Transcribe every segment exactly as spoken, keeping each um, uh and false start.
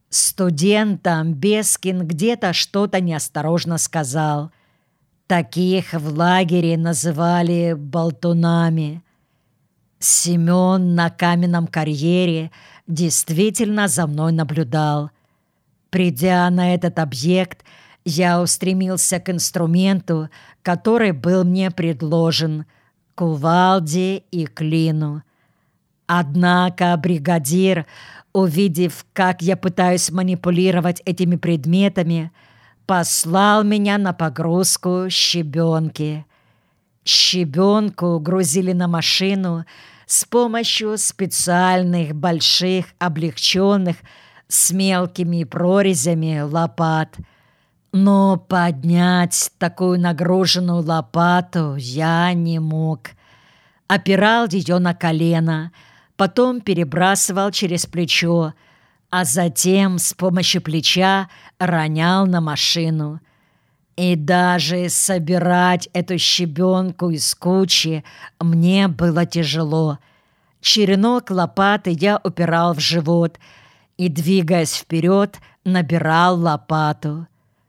Студентам Бескин где-то что-то неосторожно сказал. Таких в лагере называли болтунами. Семен на каменном карьере действительно за мной наблюдал. Придя на этот объект, я устремился к инструменту, который был мне предложен — кувалде и клину. Однако бригадир, увидев, как я пытаюсь манипулировать этими предметами, послал меня на погрузку щебенки. Щебенку грузили на машину с помощью специальных больших облегченных с мелкими прорезями лопат. Но поднять такую нагруженную лопату я не мог. Опирал ее на колено, потом перебрасывал через плечо, а затем с помощью плеча ронял на машину. И даже собирать эту щебенку из кучи мне было тяжело. Черенок лопаты я упирал в живот и, двигаясь вперед, набирал лопату.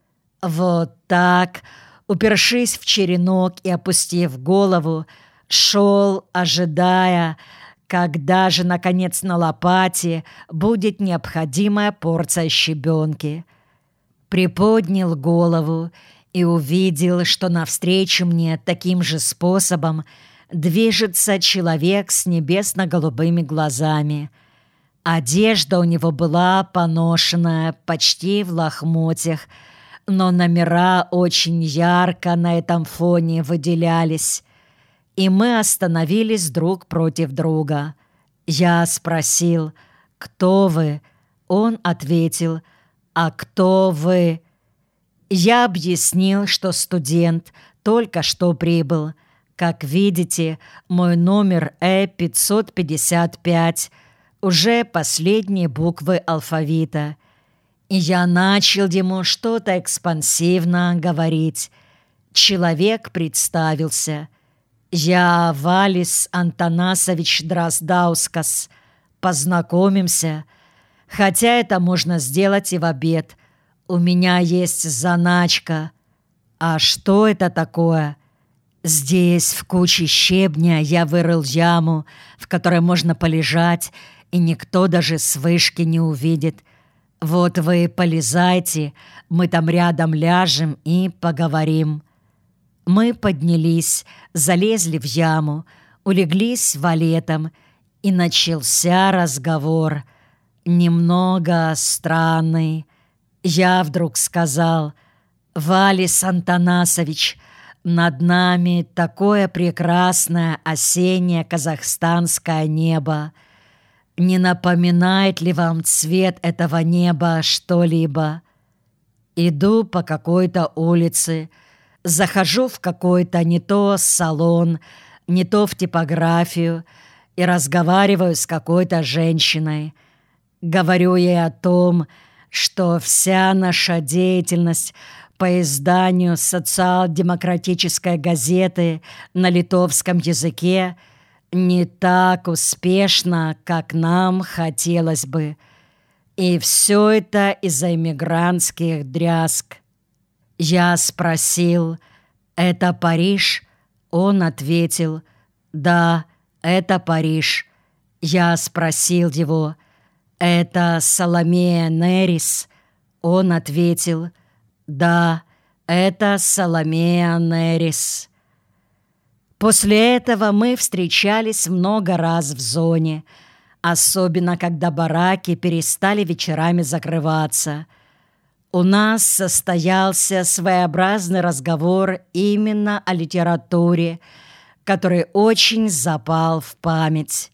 Вот так, упершись в черенок и опустив голову, шел, ожидая, когда же, наконец, на лопате будет необходимая порция щебенки. Приподнял голову и увидел, что навстречу мне таким же способом движется человек с небесно-голубыми глазами. Одежда у него была поношенная, почти в лохмотьях, но номера очень ярко на этом фоне выделялись. И мы остановились друг против друга. Я спросил: «Кто вы?» Он ответил: «А кто вы?» Я объяснил, что студент, только что прибыл. Как видите, мой номер Э пятьсот пятьдесят пять, уже последние буквы алфавита. И я начал ему что-то экспансивно говорить. Человек представился: «Я Валис Антанасович Дроздаускас. Познакомимся. Хотя это можно сделать и в обед. У меня есть заначка». «А что это такое?» «Здесь, в куче щебня, я вырыл яму, в которой можно полежать, и никто даже с вышки не увидит. Вот вы полезайте, мы там рядом ляжем и поговорим». Мы поднялись, залезли в яму, улеглись валетом, и начался разговор. Немного странный. Я вдруг сказал: «Валис Антанасович, над нами такое прекрасное осеннее казахстанское небо. Не напоминает ли вам цвет этого неба что-либо?» Иду по какой-то улице, захожу в какой-то не то салон, не то в типографию и разговариваю с какой-то женщиной. Говорю ей о том, что вся наша деятельность по изданию социал-демократической газеты на литовском языке не так успешна, как нам хотелось бы. И все это из-за иммигрантских дрязг. Я спросил: «Это Париж?» Он ответил: «Да, это Париж». Я спросил его: «Это Саломея Нерис?» Он ответил: «Да, это Саломея Нерис». После этого мы встречались много раз в зоне, особенно когда бараки перестали вечерами закрываться. У нас состоялся своеобразный разговор именно о литературе, который очень запал в память.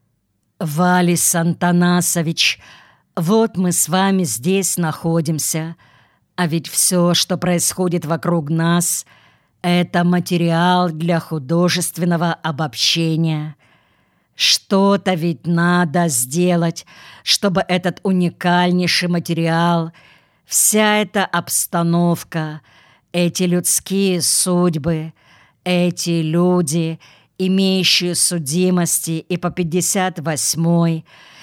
«Валис Антанасович, вот мы с вами здесь находимся, а ведь все, что происходит вокруг нас, это материал для художественного обобщения. Что-то ведь надо сделать, чтобы этот уникальнейший материал, вся эта обстановка, эти людские судьбы, эти люди, имеющие судимости и по пятьдесят восьмой,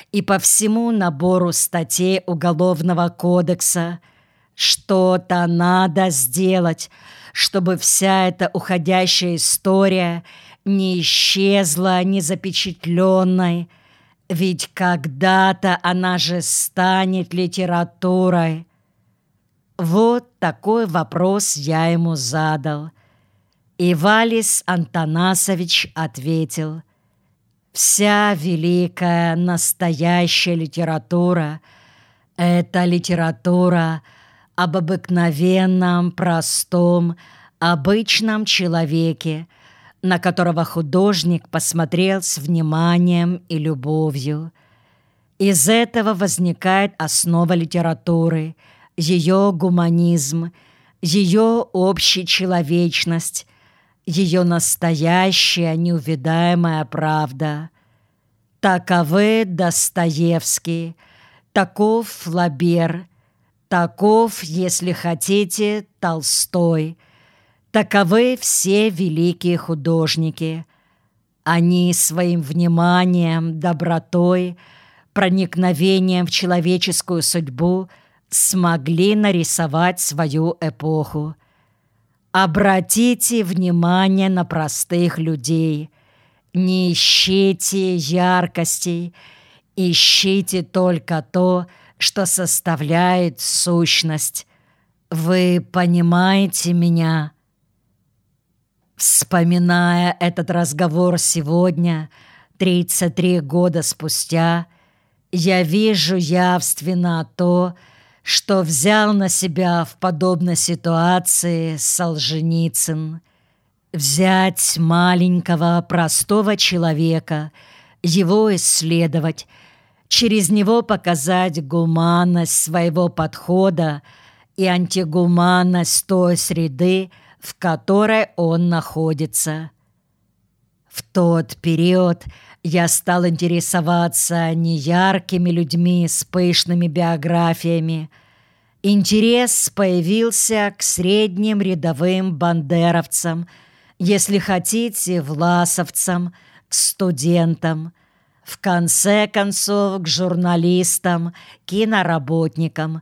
и по всему набору статей Уголовного кодекса. Что-то надо сделать, чтобы вся эта уходящая история не исчезла незапечатленной, ведь когда-то она же станет литературой. Вот такой вопрос я ему задал. И Валис Антонасович ответил: «Вся великая настоящая литература — это литература об обыкновенном, простом, обычном человеке, на которого художник посмотрел с вниманием и любовью. Из этого возникает основа литературы, ее гуманизм, ее общечеловечность, ее настоящая неувидаемая правда. Таковы Достоевский, таков Флабер, таков, если хотите, Толстой. Таковы все великие художники. Они своим вниманием, добротой, проникновением в человеческую судьбу смогли нарисовать свою эпоху. Обратите внимание на простых людей. Не ищите яркостей, ищите только то, что составляет сущность. Вы понимаете меня?» Вспоминая этот разговор сегодня, тридцать три года спустя, я вижу явственно то, что взял на себя в подобной ситуации Солженицын. Взять маленького простого человека, его исследовать, через него показать гуманность своего подхода и антигуманность той среды, в которой он находится. В тот период я стал интересоваться не яркими людьми с пышными биографиями. Интерес появился к средним рядовым бандеровцам, если хотите, власовцам, к студентам, в конце концов, к журналистам, киноработникам.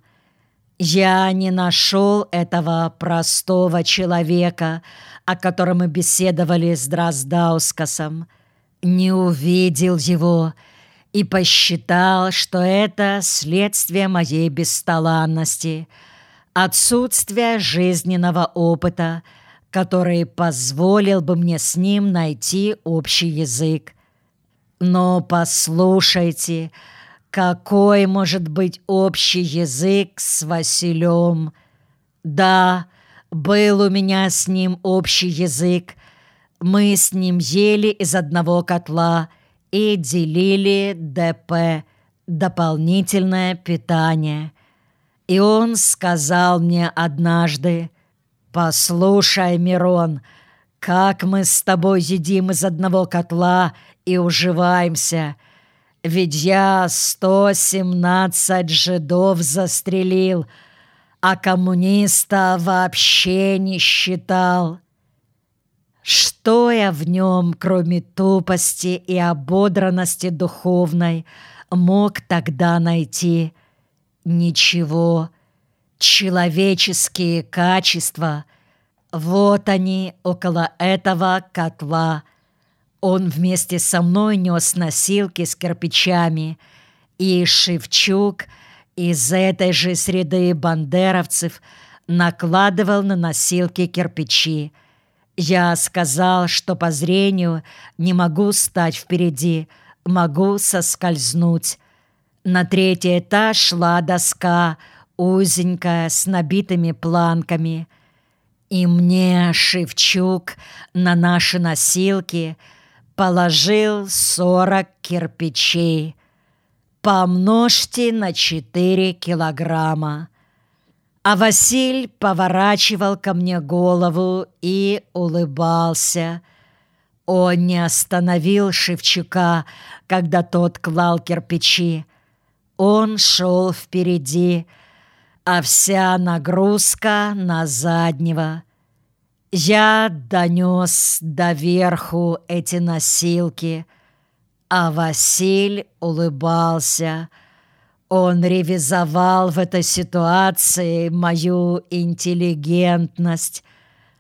Я не нашел этого простого человека, о котором мы беседовали с Дроздаускасом, не увидел его и посчитал, что это следствие моей бесталанности, отсутствия жизненного опыта, который позволил бы мне с ним найти общий язык. Но послушайте, какой может быть общий язык с Василем? Да, был у меня с ним общий язык. Мы с ним ели из одного котла и делили ДП, дополнительное питание. И он сказал мне однажды: «Послушай, Мирон, как мы с тобой едим из одного котла и уживаемся. Ведь я сто семнадцать жидов застрелил, а коммуниста вообще не считал». Что я в нем, кроме тупости и ободранности духовной, мог тогда найти? Ничего. Человеческие качества — вот они около этого котла. Он вместе со мной нес носилки с кирпичами, и Шевчук из этой же среды бандеровцев накладывал на носилки кирпичи. Я сказал, что по зрению не могу стать впереди, могу соскользнуть. На третий этаж шла доска, узенькая, с набитыми планками. И мне Шевчук на наши носилки положил сорок кирпичей. Помножьте на четыре килограмма. А Василь поворачивал ко мне голову и улыбался. Он не остановил Шевчука, когда тот клал кирпичи. Он шел впереди, а вся нагрузка на заднего. Я донес доверху эти носилки. А Василь улыбался. Он ревизовал в этой ситуации мою интеллигентность,